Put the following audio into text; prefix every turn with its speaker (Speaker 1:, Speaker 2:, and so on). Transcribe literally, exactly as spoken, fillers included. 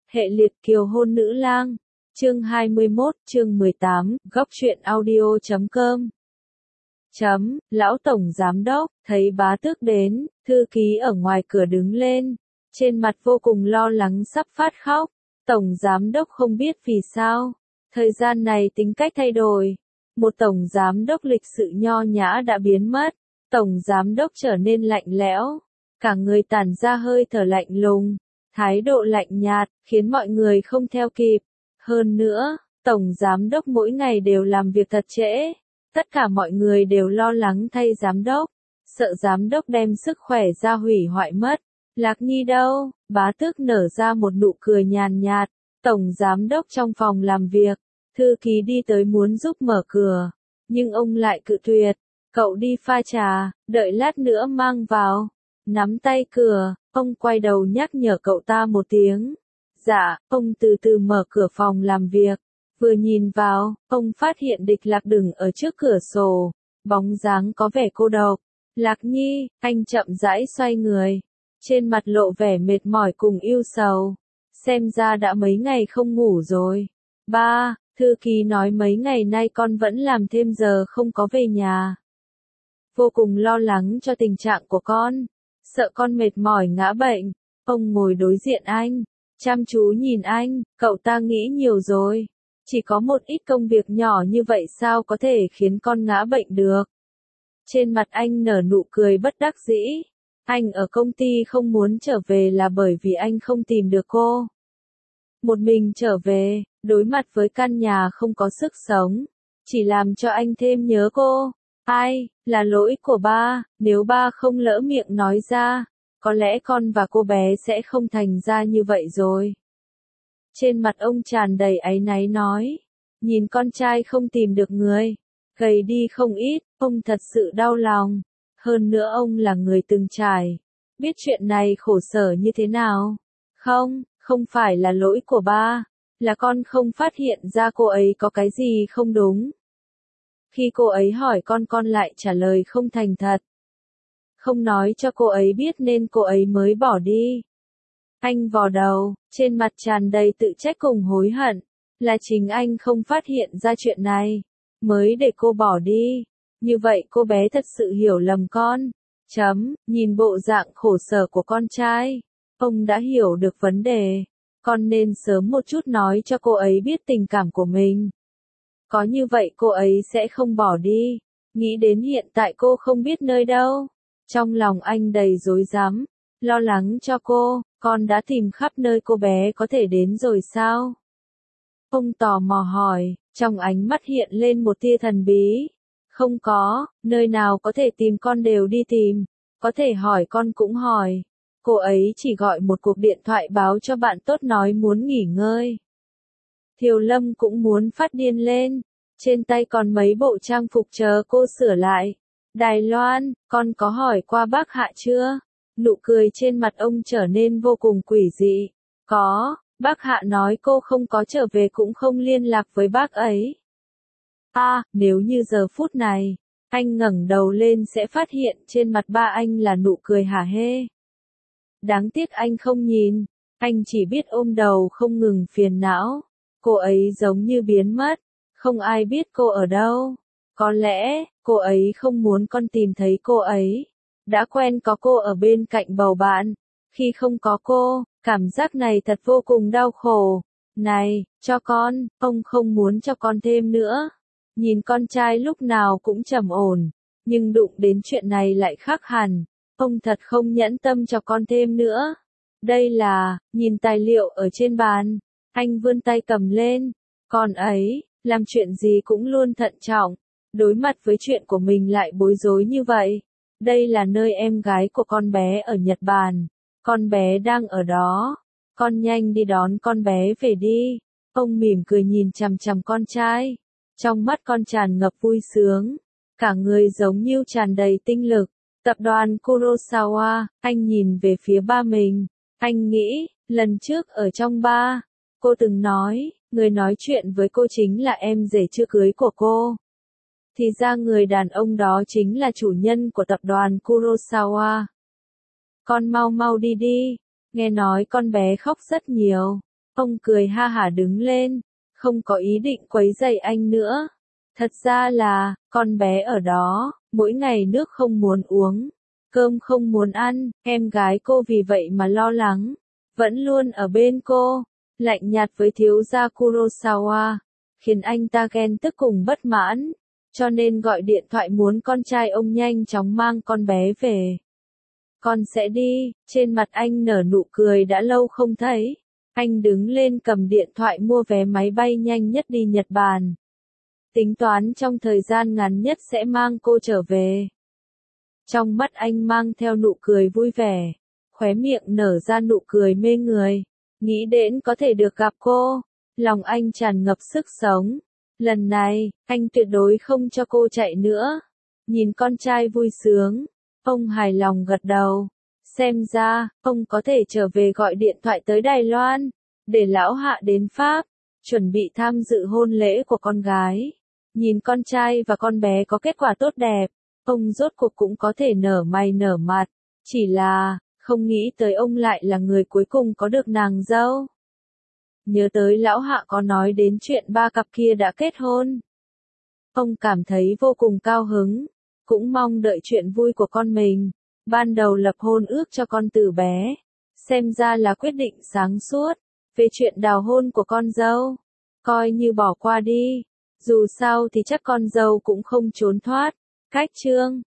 Speaker 1: Hệ liệt kiều hôn nữ lang. Chương hai mươi mốt, chương mười tám, góc truyện audio chấm com. Chấm, lão tổng giám đốc, thấy bá tước đến, thư ký ở ngoài cửa đứng lên, trên mặt vô cùng lo lắng sắp phát khóc. Tổng giám đốc không biết vì sao, thời gian này tính cách thay đổi. Một tổng giám đốc lịch sự nho nhã đã biến mất, tổng giám đốc trở nên lạnh lẽo, cả người tản ra hơi thở lạnh lùng, thái độ lạnh nhạt, khiến mọi người không theo kịp. Hơn nữa, tổng giám đốc mỗi ngày đều làm việc thật trễ, tất cả mọi người đều lo lắng thay giám đốc, sợ giám đốc đem sức khỏe ra hủy hoại mất. Lạc Nhi đâu? Bá tước nở ra một nụ cười nhàn nhạt, tổng giám đốc trong phòng làm việc, thư ký đi tới muốn giúp mở cửa, nhưng ông lại cự tuyệt, cậu đi pha trà, đợi lát nữa mang vào. Nắm tay cửa, ông quay đầu nhắc nhở cậu ta một tiếng. Dạ, ông từ từ mở cửa phòng làm việc, vừa nhìn vào, ông phát hiện Địch Lạc đứng ở trước cửa sổ, bóng dáng có vẻ cô độc. Lạc Nhi, anh chậm rãi xoay người, trên mặt lộ vẻ mệt mỏi cùng ưu sầu, xem ra đã mấy ngày không ngủ rồi. Ba, thư ký nói mấy ngày nay con vẫn làm thêm giờ không có về nhà. Vô cùng lo lắng cho tình trạng của con, sợ con mệt mỏi ngã bệnh. Ông ngồi đối diện anh, chăm chú nhìn anh, cậu ta nghĩ nhiều rồi. Chỉ có một ít công việc nhỏ như vậy sao có thể khiến con ngã bệnh được. Trên mặt anh nở nụ cười bất đắc dĩ. Anh ở công ty không muốn trở về là bởi vì anh không tìm được cô. Một mình trở về, đối mặt với căn nhà không có sức sống, chỉ làm cho anh thêm nhớ cô. Ai, là lỗi của ba, nếu ba không lỡ miệng nói ra, có lẽ con và cô bé sẽ không thành ra như vậy rồi. Trên mặt ông tràn đầy áy náy nói, nhìn con trai không tìm được người, gầy đi không ít, ông thật sự đau lòng. Hơn nữa ông là người từng trải, biết chuyện này khổ sở như thế nào. Không, không phải là lỗi của ba, là con không phát hiện ra cô ấy có cái gì không đúng. Khi cô ấy hỏi con con lại trả lời không thành thật. Không nói cho cô ấy biết nên cô ấy mới bỏ đi. Anh vò đầu, trên mặt tràn đầy tự trách cùng hối hận, là chính anh không phát hiện ra chuyện này, mới để cô bỏ đi. Như vậy cô bé thật sự hiểu lầm con. Chấm, nhìn bộ dạng khổ sở của con trai, ông đã hiểu được vấn đề. Con nên sớm một chút nói cho cô ấy biết tình cảm của mình. Có như vậy cô ấy sẽ không bỏ đi. Nghĩ đến hiện tại cô không biết nơi đâu, trong lòng anh đầy rối rắm, lo lắng cho cô. Con đã tìm khắp nơi cô bé có thể đến rồi sao? Ông tò mò hỏi, trong ánh mắt hiện lên một tia thần bí. Không có, nơi nào có thể tìm con đều đi tìm, có thể hỏi con cũng hỏi. Cô ấy chỉ gọi một cuộc điện thoại báo cho bạn tốt nói muốn nghỉ ngơi. Thiều Lâm cũng muốn phát điên lên, trên tay còn mấy bộ trang phục chờ cô sửa lại. Đài Loan, con có hỏi qua bác Hạ chưa? Nụ cười trên mặt ông trở nên vô cùng quỷ dị. Có, bác Hạ nói cô không có trở về cũng không liên lạc với bác ấy. À, nếu như giờ phút này, anh ngẩng đầu lên sẽ phát hiện trên mặt ba anh là nụ cười hả hê. Đáng tiếc anh không nhìn, anh chỉ biết ôm đầu không ngừng phiền não. Cô ấy giống như biến mất, không ai biết cô ở đâu. Có lẽ, cô ấy không muốn con tìm thấy cô ấy. Đã quen có cô ở bên cạnh bầu bạn, khi không có cô, cảm giác này thật vô cùng đau khổ. Này, cho con, ông không muốn cho con thêm nữa. Nhìn con trai lúc nào cũng trầm ổn, nhưng đụng đến chuyện này lại khác hẳn. Ông thật không nhẫn tâm cho con thêm nữa. Đây là, nhìn tài liệu ở trên bàn. Anh vươn tay cầm lên. Con ấy, làm chuyện gì cũng luôn thận trọng. Đối mặt với chuyện của mình lại bối rối như vậy. Đây là nơi em gái của con bé ở Nhật Bản. Con bé đang ở đó. Con nhanh đi đón con bé về đi. Ông mỉm cười nhìn chằm chằm con trai. Trong mắt con tràn ngập vui sướng. Cả người giống như tràn đầy tinh lực. Tập đoàn Kurosawa, anh nhìn về phía ba mình. Anh nghĩ, lần trước ở trong ba, cô từng nói, người nói chuyện với cô chính là em rể chưa cưới của cô. Thì ra người đàn ông đó chính là chủ nhân của tập đoàn Kurosawa. Con mau mau đi đi, nghe nói con bé khóc rất nhiều. Ông cười ha hả đứng lên, không có ý định quấy rầy anh nữa. Thật ra là, con bé ở đó, mỗi ngày nước không muốn uống, cơm không muốn ăn, em gái cô vì vậy mà lo lắng, vẫn luôn ở bên cô, lạnh nhạt với thiếu gia Kurosawa, khiến anh ta ghen tức cùng bất mãn, cho nên gọi điện thoại muốn con trai ông nhanh chóng mang con bé về. Con sẽ đi, trên mặt anh nở nụ cười đã lâu không thấy. Anh đứng lên cầm điện thoại mua vé máy bay nhanh nhất đi Nhật Bản. Tính toán trong thời gian ngắn nhất sẽ mang cô trở về. Trong mắt anh mang theo nụ cười vui vẻ, khóe miệng nở ra nụ cười mê người. Nghĩ đến có thể được gặp cô, lòng anh tràn ngập sức sống. Lần này, anh tuyệt đối không cho cô chạy nữa. Nhìn con trai vui sướng, ông hài lòng gật đầu. Xem ra, ông có thể trở về gọi điện thoại tới Đài Loan, để lão hạ đến Pháp, chuẩn bị tham dự hôn lễ của con gái. Nhìn con trai và con bé có kết quả tốt đẹp, ông rốt cuộc cũng có thể nở mày nở mặt. Chỉ là, không nghĩ tới ông lại là người cuối cùng có được nàng dâu. Nhớ tới lão hạ có nói đến chuyện ba cặp kia đã kết hôn. Ông cảm thấy vô cùng cao hứng, cũng mong đợi chuyện vui của con mình. Ban đầu lập hôn ước cho con từ bé, xem ra là quyết định sáng suốt. Về chuyện đào hôn của con dâu, coi như bỏ qua đi, dù sao thì chắc con dâu cũng không trốn thoát. Cách chương